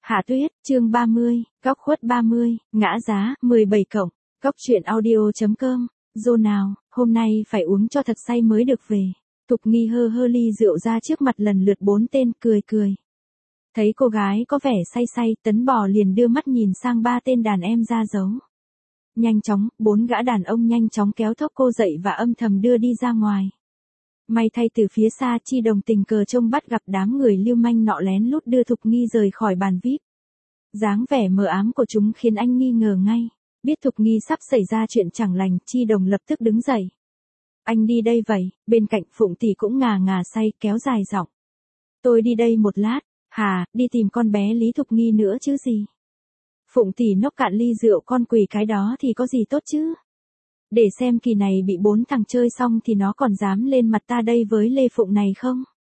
Hạ Tuyết, chương 30, góc khuất 30, ngã giá, 17 cộng, góc truyện audio.com, Dô nào, hôm nay phải uống cho thật say mới được về. Thục Nghi hơ hơ ly rượu ra trước mặt lần lượt 4 tên, cười cười. Thấy cô gái có vẻ say say, Tấn Bò liền đưa mắt nhìn sang 3 tên đàn em ra dấu. Nhanh chóng, 4 gã đàn ông nhanh chóng kéo thốc cô dậy và âm thầm đưa đi ra ngoài. May thay từ phía xa Chi Đồng tình cờ trông bắt gặp đám người lưu manh nọ lén lút đưa Thục Nghi rời khỏi bàn VIP. Dáng vẻ mờ ám của chúng khiến anh nghi ngờ ngay. Biết Thục Nghi sắp xảy ra chuyện chẳng lành, Chi Đồng lập tức đứng dậy. Anh đi đây vậy, bên cạnh Phụng Tỷ cũng ngà ngà say, kéo dài giọng. Tôi đi đây một lát, hà, đi tìm con bé Lý Thục Nghi nữa chứ gì. Phụng Tỷ nốc cạn ly rượu, con quỷ cái đó thì có gì tốt chứ. Để xem kỳ này bị 4 thằng chơi xong thì nó còn dám lên mặt ta đây với Lê Phụng này không?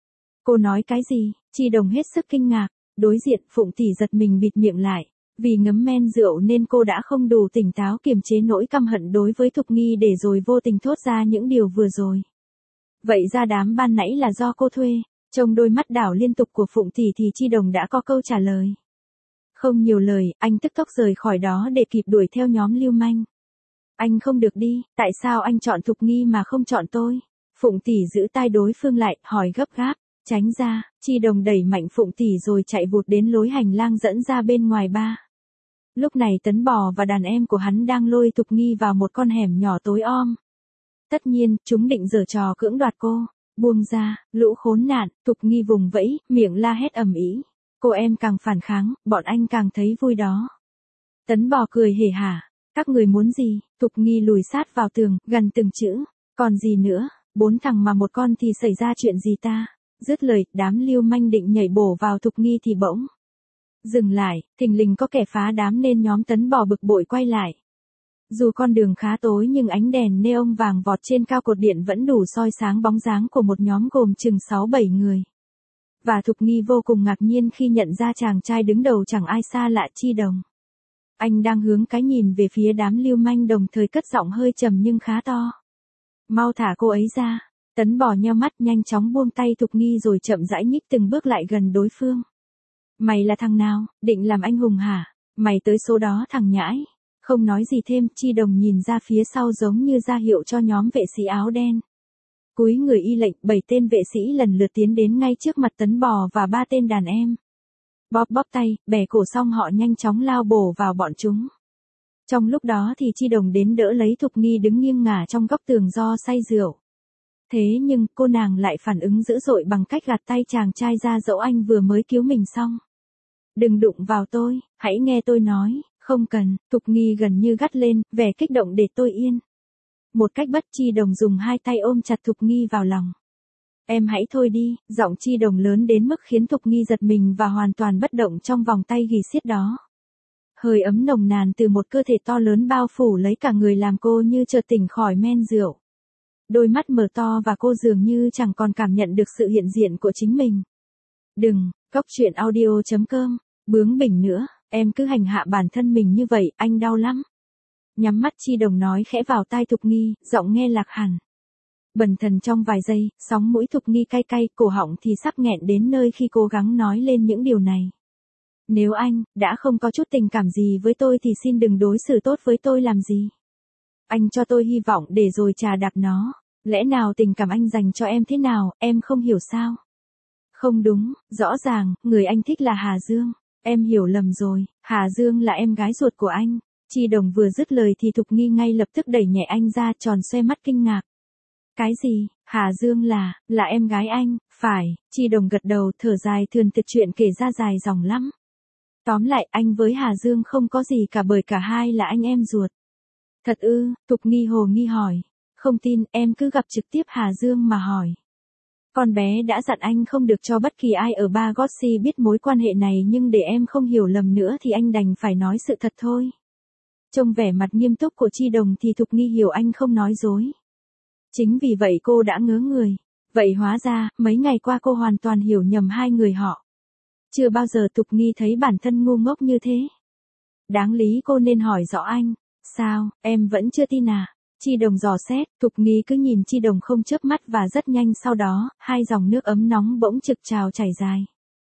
Cô nói cái gì? Chi Đồng hết sức kinh ngạc. Đối diện Phụng Tỷ giật mình bịt miệng lại. Vì ngấm men rượu nên cô đã không đủ tỉnh táo kiềm chế nỗi căm hận đối với Thục Nghi để rồi vô tình thốt ra những điều vừa rồi. Vậy ra đám ban nãy là do cô thuê. Trong đôi mắt đảo liên tục của Phụng Tỷ thì Chi Đồng đã có câu trả lời. Không nhiều lời, anh tức tốc rời khỏi đó để kịp đuổi theo nhóm lưu manh. Anh không được đi, tại sao anh chọn Thục Nghi mà không chọn tôi? Phụng Tỷ giữ tai đối phương lại, hỏi gấp gáp, tránh ra. Chi Đồng đẩy mạnh Phụng Tỷ rồi chạy vụt đến lối hành lang dẫn ra bên ngoài ba. Lúc này Tấn Bò và đàn em của hắn đang lôi Thục Nghi vào một con hẻm nhỏ tối om. Tất nhiên, chúng định giở trò cưỡng đoạt cô. Buông ra, lũ khốn nạn. Thục Nghi vùng vẫy, miệng la hét ầm ĩ. Cô em càng phản kháng, bọn anh càng thấy vui đó. Tấn Bò cười hề hả. Các người muốn gì? Thục Nghi lùi sát vào tường, gần từng chữ. Còn gì nữa? 4 thằng mà một con thì xảy ra chuyện gì ta? Dứt lời, đám lưu manh định nhảy bổ vào Thục Nghi thì bỗng dừng lại, thình lình có kẻ phá đám nên nhóm Tấn Bò bực bội quay lại. Dù con đường khá tối nhưng ánh đèn neon vàng vọt trên cao cột điện vẫn đủ soi sáng bóng dáng của một nhóm gồm chừng 6-7 người. Và Thục Nghi vô cùng ngạc nhiên khi nhận ra chàng trai đứng đầu chẳng ai xa lạ Chi Đồng. Anh đang hướng cái nhìn về phía đám lưu manh, đồng thời cất giọng hơi trầm nhưng khá to. Mau thả cô ấy ra. Tấn Bò nheo mắt nhanh chóng buông tay Thục Nghi rồi chậm rãi nhích từng bước lại gần đối phương. Mày là thằng nào, định làm anh hùng hả? Mày tới số đó thằng nhãi. Không nói gì thêm, Chi Đồng nhìn ra phía sau giống như ra hiệu cho nhóm vệ sĩ áo đen. Cúi người y lệnh, 7 tên vệ sĩ lần lượt tiến đến ngay trước mặt Tấn Bò và 3 tên đàn em. Bóp tay, bẻ cổ xong họ nhanh chóng lao bổ vào bọn chúng. Trong lúc đó thì Chi Đồng đến đỡ lấy Thục Nghi đứng nghiêng ngả trong góc tường do say rượu. Thế nhưng cô nàng lại phản ứng dữ dội bằng cách gạt tay chàng trai ra dẫu anh vừa mới cứu mình xong. Đừng đụng vào tôi, hãy nghe tôi nói, không cần. Thục Nghi gần như gắt lên, vẻ kích động để tôi yên. Một cách bất Chi Đồng dùng 2 tay ôm chặt Thục Nghi vào lòng. Em hãy thôi đi, giọng Chi Đồng lớn đến mức khiến Thục Nghi giật mình và hoàn toàn bất động trong vòng tay ghì siết đó. Hơi ấm nồng nàn từ một cơ thể to lớn bao phủ lấy cả người làm cô như chợt tỉnh khỏi men rượu. Đôi mắt mở to và cô dường như chẳng còn cảm nhận được sự hiện diện của chính mình. Đừng, góc truyện audio.com, bướng bỉnh nữa, em cứ hành hạ bản thân mình như vậy, anh đau lắm. Nhắm mắt Chi Đồng nói khẽ vào tai Thục Nghi, giọng nghe lạc hẳn. Bần thần trong vài giây, sóng mũi Thục Nghi cay cay, cổ họng thì sắp nghẹn đến nơi khi cố gắng nói lên những điều này. Nếu anh đã không có chút tình cảm gì với tôi thì xin đừng đối xử tốt với tôi làm gì. Anh cho tôi hy vọng để rồi chà đạp nó. Lẽ nào tình cảm anh dành cho em thế nào, em không hiểu sao? Không đúng, rõ ràng, người anh thích là Hà Dương. Em hiểu lầm rồi, Hà Dương là em gái ruột của anh. Chi Đồng vừa dứt lời thì Thục Nghi ngay lập tức đẩy nhẹ anh ra, tròn xoe mắt kinh ngạc. Cái gì, Hà Dương là em gái anh, phải. Chi Đồng gật đầu, thở dài thườn thượt chuyện kể ra dài dòng lắm. Tóm lại, anh với Hà Dương không có gì cả bởi cả hai là anh em ruột. Thật ư? Thục Nghi hồ nghi hỏi. Không tin, em cứ gặp trực tiếp Hà Dương mà hỏi. Con bé đã dặn anh không được cho bất kỳ ai ở Ba Gossi biết mối quan hệ này, nhưng để em không hiểu lầm nữa thì anh đành phải nói sự thật thôi. Trông vẻ mặt nghiêm túc của Chi Đồng thì Thục Nghi hiểu anh không nói dối. Chính vì vậy cô đã ngớ người. Vậy hóa ra, mấy ngày qua cô hoàn toàn hiểu nhầm hai người họ. Chưa bao giờ Thục Nghi thấy bản thân ngu ngốc như thế. Đáng lý cô nên hỏi rõ anh. Sao, em vẫn chưa tin à? Chi Đồng dò xét, Thục Nghi cứ nhìn Chi Đồng không chớp mắt và rất nhanh sau đó, 2 dòng nước ấm nóng bỗng trực trào chảy dài.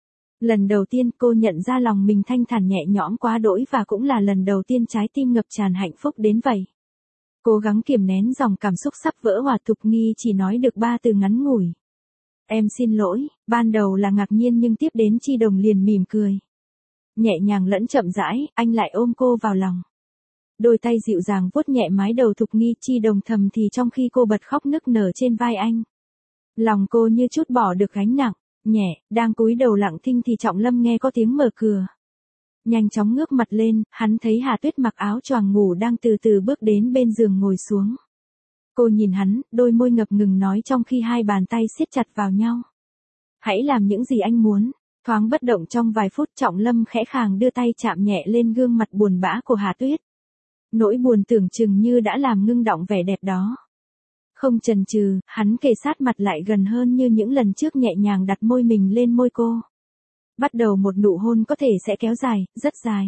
Lần đầu tiên cô nhận ra lòng mình thanh thản nhẹ nhõm quá đỗi và cũng là lần đầu tiên trái tim ngập tràn hạnh phúc đến vậy. Cố gắng kiềm nén dòng cảm xúc sắp vỡ hòa, Thục Nghi chỉ nói được 3 từ ngắn ngủi. Em xin lỗi, ban đầu là ngạc nhiên nhưng tiếp đến Chi Đồng liền mỉm cười. Nhẹ nhàng lẫn chậm rãi, anh lại ôm cô vào lòng. Đôi tay dịu dàng vuốt nhẹ mái đầu Thục Nghi, Chi Đồng thầm thì trong khi cô bật khóc nức nở trên vai anh. Lòng cô như chút bỏ được gánh nặng, nhẹ, đang cúi đầu lặng thinh thì Trọng Lâm nghe có tiếng mở cửa. Nhanh chóng ngước mặt lên, hắn thấy Hà Tuyết mặc áo choàng ngủ đang từ từ bước đến bên giường ngồi xuống. Cô nhìn hắn, đôi môi ngập ngừng nói trong khi hai bàn tay siết chặt vào nhau. Hãy làm những gì anh muốn. Thoáng bất động trong vài phút, Trọng Lâm khẽ khàng đưa tay chạm nhẹ lên gương mặt buồn bã của Hà Tuyết. Nỗi buồn tưởng chừng như đã làm ngưng đọng vẻ đẹp đó. Không chần chừ, hắn kề sát mặt lại gần hơn như những lần trước, nhẹ nhàng đặt môi mình lên môi cô. Bắt đầu một nụ hôn có thể sẽ kéo dài, rất dài.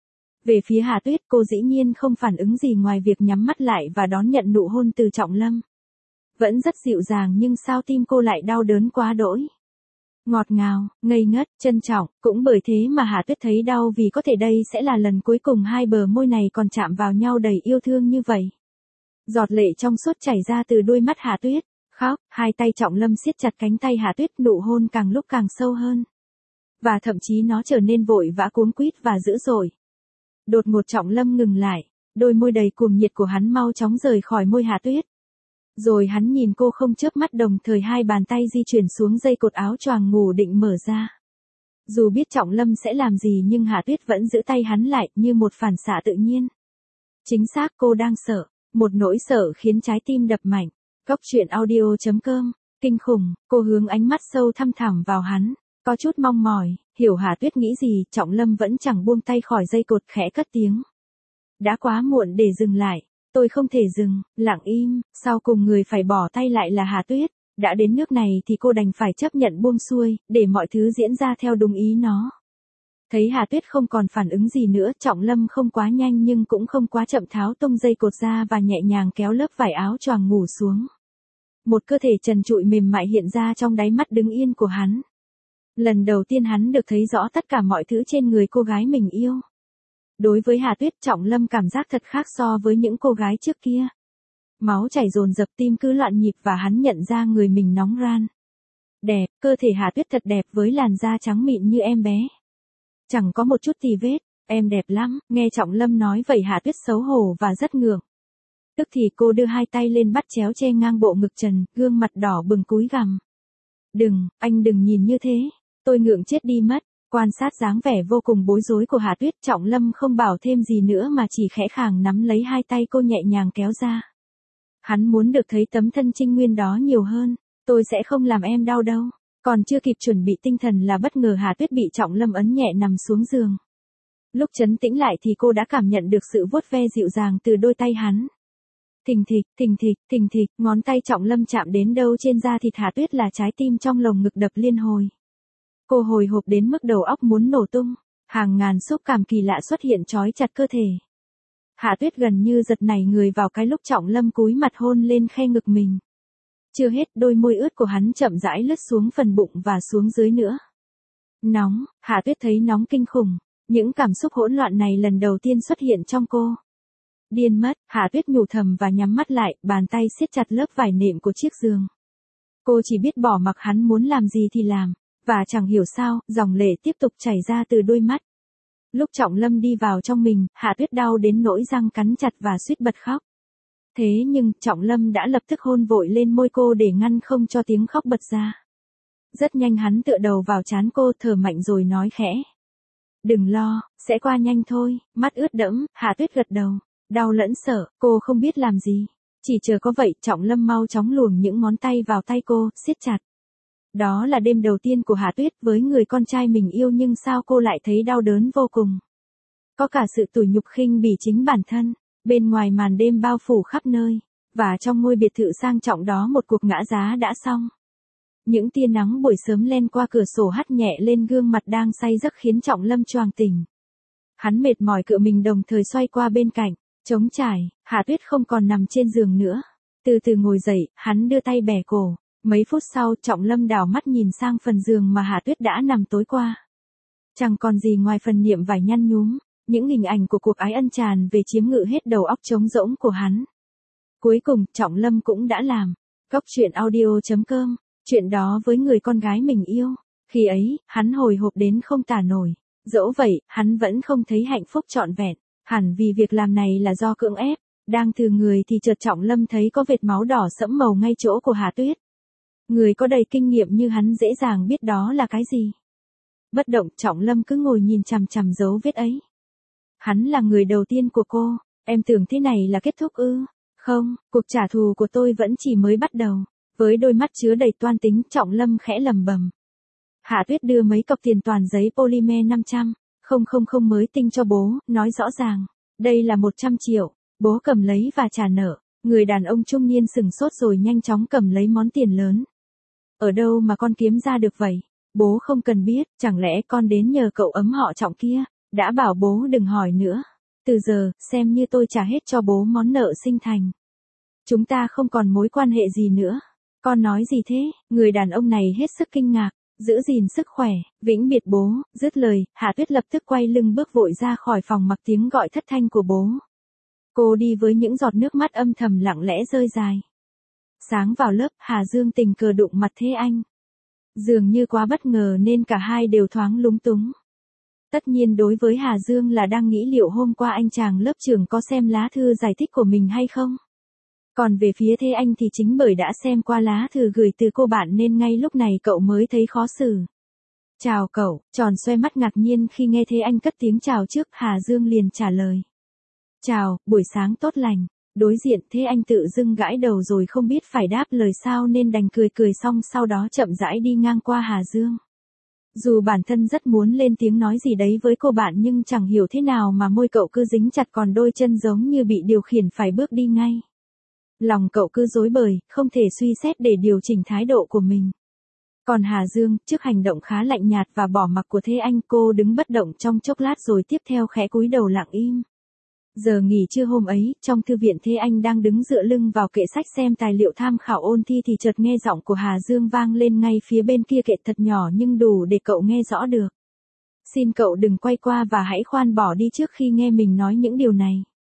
Về phía Hà Tuyết, cô dĩ nhiên không phản ứng gì ngoài việc nhắm mắt lại và đón nhận nụ hôn từ Trọng Lâm. Vẫn rất dịu dàng nhưng sao tim cô lại đau đớn quá đỗi. Ngọt ngào, ngây ngất, trân trọng, cũng bởi thế mà Hà Tuyết thấy đau vì có thể đây sẽ là lần cuối cùng hai bờ môi này còn chạm vào nhau đầy yêu thương như vậy. Giọt lệ trong suốt chảy ra từ đôi mắt Hà Tuyết. Khóc, hai tay Trọng Lâm siết chặt cánh tay Hà Tuyết, nụ hôn càng lúc càng sâu hơn. Và thậm chí nó trở nên vội vã, cuống quýt và dữ dội. Đột ngột Trọng Lâm ngừng lại, đôi môi đầy cuồng nhiệt của hắn mau chóng rời khỏi môi Hà Tuyết. Rồi hắn nhìn cô không chớp mắt, đồng thời hai bàn tay di chuyển xuống dây cột áo choàng ngủ định mở ra. Dù biết Trọng Lâm sẽ làm gì nhưng Hà Tuyết vẫn giữ tay hắn lại như một phản xạ tự nhiên. Chính xác, cô đang sợ. Một nỗi sợ khiến trái tim đập mạnh. Góc truyện audio.com. Kinh khủng, cô hướng ánh mắt sâu thăm thẳm vào hắn. Có chút mong mỏi, hiểu Hà Tuyết nghĩ gì. Trọng Lâm vẫn chẳng buông tay khỏi dây cột, khẽ cất tiếng. Đã quá muộn để dừng lại. Tôi không thể dừng, lặng im, sau cùng người phải bỏ tay lại là Hà Tuyết. Đã đến nước này thì cô đành phải chấp nhận buông xuôi, để mọi thứ diễn ra theo đúng ý nó. Thấy Hà Tuyết không còn phản ứng gì nữa, Trọng Lâm không quá nhanh nhưng cũng không quá chậm, tháo tung dây cột ra và nhẹ nhàng kéo lớp vải áo choàng ngủ xuống. Một cơ thể trần trụi mềm mại hiện ra trong đáy mắt đứng yên của hắn. Lần đầu tiên hắn được thấy rõ tất cả mọi thứ trên người cô gái mình yêu. Đối với Hà Tuyết, Trọng Lâm cảm giác thật khác so với những cô gái trước kia. Máu chảy dồn dập, tim cứ loạn nhịp và hắn nhận ra người mình nóng ran. Đẹp, cơ thể Hà Tuyết thật đẹp với làn da trắng mịn như em bé. Chẳng có một chút tì vết, em đẹp lắm, nghe Trọng Lâm nói vậy Hà Tuyết xấu hổ và rất ngượng. Tức thì cô đưa hai tay lên bắt chéo che ngang bộ ngực trần, gương mặt đỏ bừng cúi gằm. Đừng, anh đừng nhìn như thế, tôi ngượng chết đi mất. Quan sát dáng vẻ vô cùng bối rối của Hà Tuyết, Trọng Lâm không bảo thêm gì nữa mà chỉ khẽ khàng nắm lấy hai tay cô nhẹ nhàng kéo ra. Hắn muốn được thấy tấm thân trinh nguyên đó nhiều hơn. Tôi sẽ không làm em đau đâu. Còn chưa kịp chuẩn bị tinh thần là bất ngờ Hà Tuyết bị Trọng Lâm ấn nhẹ nằm xuống giường. Lúc trấn tĩnh lại thì cô đã cảm nhận được sự vuốt ve dịu dàng từ đôi tay hắn. Thình thịch, thình thịch, thình thịch, ngón tay Trọng Lâm chạm đến đâu trên da thịt Hà Tuyết là trái tim trong lồng ngực đập liên hồi. Cô hồi hộp đến mức đầu óc muốn nổ tung, hàng ngàn xúc cảm kỳ lạ xuất hiện trói chặt cơ thể. Hà Tuyết gần như giật nảy người vào cái lúc Trọng Lâm cúi mặt hôn lên khe ngực mình. Chưa hết, đôi môi ướt của hắn chậm rãi lướt xuống phần bụng và xuống dưới nữa. Nóng, Hà Tuyết thấy nóng kinh khủng, những cảm xúc hỗn loạn này lần đầu tiên xuất hiện trong cô. Điên mất, Hà Tuyết nhủ thầm và nhắm mắt lại, bàn tay siết chặt lớp vải nệm của chiếc giường. Cô chỉ biết bỏ mặc hắn muốn làm gì thì làm, và chẳng hiểu sao, dòng lệ tiếp tục chảy ra từ đôi mắt. Lúc Trọng Lâm đi vào trong mình, Hà Tuyết đau đến nỗi răng cắn chặt và suýt bật khóc. Thế nhưng, Trọng Lâm đã lập tức hôn vội lên môi cô để ngăn không cho tiếng khóc bật ra. Rất nhanh hắn tựa đầu vào trán cô, thở mạnh rồi nói khẽ. Đừng lo, sẽ qua nhanh thôi. Mắt ướt đẫm, Hà Tuyết gật đầu. Đau lẫn sợ, cô không biết làm gì. Chỉ chờ có vậy, Trọng Lâm mau chóng luồn những ngón tay vào tay cô, siết chặt. Đó là đêm đầu tiên của Hà Tuyết với người con trai mình yêu, nhưng sao cô lại thấy đau đớn vô cùng. Có cả sự tủi nhục khinh bỉ chính bản thân. Bên ngoài màn đêm bao phủ khắp nơi, và trong ngôi biệt thự sang trọng đó một cuộc ngã giá đã xong. Những tia nắng buổi sớm len qua cửa sổ hắt nhẹ lên gương mặt đang say giấc khiến Trọng Lâm choàng tỉnh. Hắn mệt mỏi cựa mình đồng thời xoay qua bên cạnh, trống trải, Hà Tuyết không còn nằm trên giường nữa. Từ từ ngồi dậy, hắn đưa tay bẻ cổ. Mấy phút sau, Trọng Lâm đảo mắt nhìn sang phần giường mà Hà Tuyết đã nằm tối qua. Chẳng còn gì ngoài phần niệm vải nhăn nhúm, những hình ảnh của cuộc ái ân tràn về chiếm ngự hết đầu óc trống rỗng của hắn. Cuối cùng, Trọng Lâm cũng đã làm. Cóc truyện audio.com, chuyện đó với người con gái mình yêu. Khi ấy, hắn hồi hộp đến không tả nổi. Dẫu vậy, hắn vẫn không thấy hạnh phúc trọn vẹn. Hẳn vì việc làm này là do cưỡng ép. Đang từ người thì chợt Trọng Lâm thấy có vệt máu đỏ sẫm màu ngay chỗ của Hà Tuyết. Người có đầy kinh nghiệm như hắn dễ dàng biết đó là cái gì. Bất động, Trọng Lâm cứ ngồi nhìn chằm chằm dấu vết ấy. Hắn là người đầu tiên của cô, em tưởng thế này là kết thúc ư? Không, cuộc trả thù của tôi vẫn chỉ mới bắt đầu. Với đôi mắt chứa đầy toan tính, Trọng Lâm khẽ lẩm bẩm. Hạ Tuyết đưa mấy cọc tiền toàn giấy polymer 500.000 mới tinh cho bố, nói rõ ràng, đây là 100 triệu, bố cầm lấy và trả nợ. Người đàn ông trung niên sừng sốt rồi nhanh chóng cầm lấy món tiền lớn. Ở đâu mà con kiếm ra được vậy? Bố không cần biết, chẳng lẽ con đến nhờ cậu ấm họ Trọng kia, đã bảo bố đừng hỏi nữa. Từ giờ, xem như tôi trả hết cho bố món nợ sinh thành. Chúng ta không còn mối quan hệ gì nữa. Con nói gì thế? Người đàn ông này hết sức kinh ngạc. Giữ gìn sức khỏe, vĩnh biệt bố. Dứt lời, Hạ Tuyết lập tức quay lưng bước vội ra khỏi phòng mặc tiếng gọi thất thanh của bố. Cô đi với những giọt nước mắt âm thầm lặng lẽ rơi dài. Sáng vào lớp, Hà Dương tình cờ đụng mặt Thế Anh. Dường như quá bất ngờ nên cả hai đều thoáng lúng túng. Tất nhiên đối với Hà Dương là đang nghĩ liệu hôm qua anh chàng lớp trưởng có xem lá thư giải thích của mình hay không. Còn về phía Thế Anh thì chính bởi đã xem qua lá thư gửi từ cô bạn nên ngay lúc này cậu mới thấy khó xử. Chào cậu, tròn xoe mắt ngạc nhiên khi nghe Thế Anh cất tiếng chào trước, Hà Dương liền trả lời. Chào, buổi sáng tốt lành. Đối diện Thế Anh tự dưng gãi đầu rồi không biết phải đáp lời sao nên đành cười cười xong sau đó chậm rãi đi ngang qua Hà Dương. Dù bản thân rất muốn lên tiếng nói gì đấy với cô bạn nhưng chẳng hiểu thế nào mà môi cậu cứ dính chặt còn đôi chân giống như bị điều khiển phải bước đi ngay. Lòng cậu cứ rối bời, không thể suy xét để điều chỉnh thái độ của mình. Còn Hà Dương, trước hành động khá lạnh nhạt và bỏ mặc của Thế Anh, cô đứng bất động trong chốc lát rồi tiếp theo khẽ cúi đầu lặng im. Giờ nghỉ trưa hôm ấy, trong thư viện Thế Anh đang đứng dựa lưng vào kệ sách xem tài liệu tham khảo ôn thi thì chợt nghe giọng của Hà Dương vang lên ngay phía bên kia kệ thật nhỏ nhưng đủ để cậu nghe rõ được. Xin cậu đừng quay qua và hãy khoan bỏ đi trước khi nghe mình nói những điều này.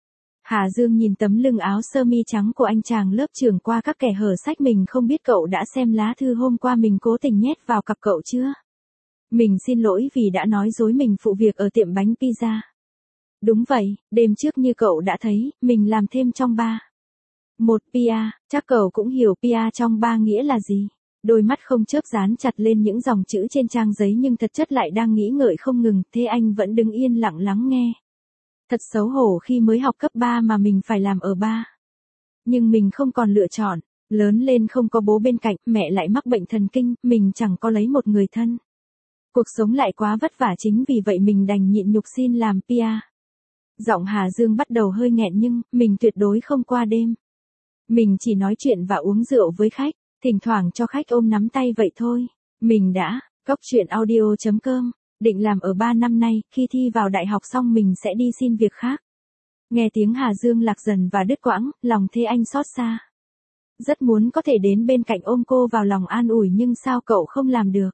Hà Dương nhìn tấm lưng áo sơ mi trắng của anh chàng lớp trưởng qua các kẻ hở sách, mình không biết cậu đã xem lá thư hôm qua mình cố tình nhét vào cặp cậu chưa? Mình xin lỗi vì đã nói dối mình phụ việc ở tiệm bánh pizza. Đúng vậy, đêm trước như cậu đã thấy, mình làm thêm trong bar. Một PR, chắc cậu cũng hiểu PR trong bar nghĩa là gì. Đôi mắt không chớp dán chặt lên những dòng chữ trên trang giấy nhưng thật chất lại đang nghĩ ngợi không ngừng, Thế Anh vẫn đứng yên lặng lắng nghe. Thật xấu hổ khi mới học cấp 3 mà mình phải làm ở bar. Nhưng mình không còn lựa chọn, lớn lên không có bố bên cạnh, mẹ lại mắc bệnh thần kinh, mình chẳng có lấy một người thân. Cuộc sống lại quá vất vả, chính vì vậy mình đành nhịn nhục xin làm PR. Giọng Hà Dương bắt đầu hơi nghẹn nhưng, mình tuyệt đối không qua đêm. Mình chỉ nói chuyện và uống rượu với khách, thỉnh thoảng cho khách ôm nắm tay vậy thôi. Mình đã, cóc truyện audio.com, định làm ở 3 năm nay, khi thi vào đại học xong mình sẽ đi xin việc khác. Nghe tiếng Hà Dương lạc dần và đứt quãng, lòng Thế Anh xót xa. Rất muốn có thể đến bên cạnh ôm cô vào lòng an ủi nhưng sao cậu không làm được.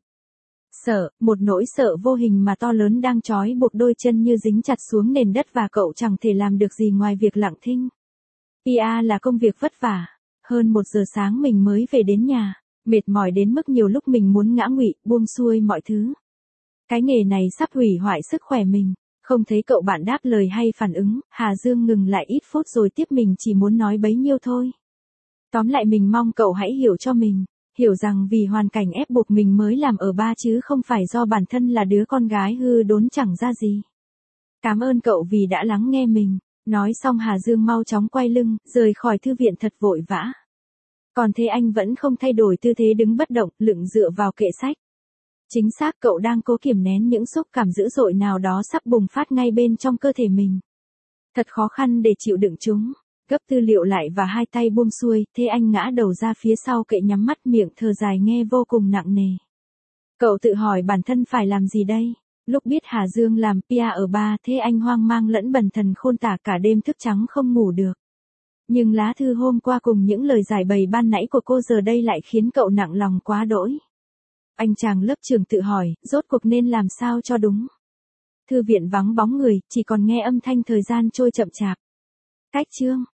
Sợ, một nỗi sợ vô hình mà to lớn đang trói buộc đôi chân như dính chặt xuống nền đất và cậu chẳng thể làm được gì ngoài việc lặng thinh. PR là công việc vất vả. Hơn 1 giờ sáng mình mới về đến nhà, mệt mỏi đến mức nhiều lúc mình muốn ngã nguỵ, buông xuôi mọi thứ. Cái nghề này sắp hủy hoại sức khỏe mình. Không thấy cậu bạn đáp lời hay phản ứng, Hà Dương ngừng lại ít phút rồi tiếp, mình chỉ muốn nói bấy nhiêu thôi. Tóm lại mình mong cậu hãy hiểu cho mình. Hiểu rằng vì hoàn cảnh ép buộc mình mới làm ở bar chứ không phải do bản thân là đứa con gái hư đốn chẳng ra gì. Cảm ơn cậu vì đã lắng nghe mình. Nói xong Hà Dương mau chóng quay lưng, rời khỏi thư viện thật vội vã. Còn Thế Anh vẫn không thay đổi tư thế đứng bất động, lững dựa vào kệ sách. Chính xác, cậu đang cố kiềm nén những xúc cảm dữ dội nào đó sắp bùng phát ngay bên trong cơ thể mình. Thật khó khăn để chịu đựng chúng. Gấp tư liệu lại và hai tay buông xuôi, Thế Anh ngã đầu ra phía sau kệ, nhắm mắt miệng thở dài nghe vô cùng nặng nề. Cậu tự hỏi bản thân phải làm gì đây? Lúc biết Hà Dương làm PR ở bar, Thế Anh hoang mang lẫn bần thần khôn tả, cả đêm thức trắng không ngủ được. Nhưng lá thư hôm qua cùng những lời giải bày ban nãy của cô giờ đây lại khiến cậu nặng lòng quá đỗi. Anh chàng lớp trưởng tự hỏi, rốt cuộc nên làm sao cho đúng. Thư viện vắng bóng người, chỉ còn nghe âm thanh thời gian trôi chậm chạp. Cách chương.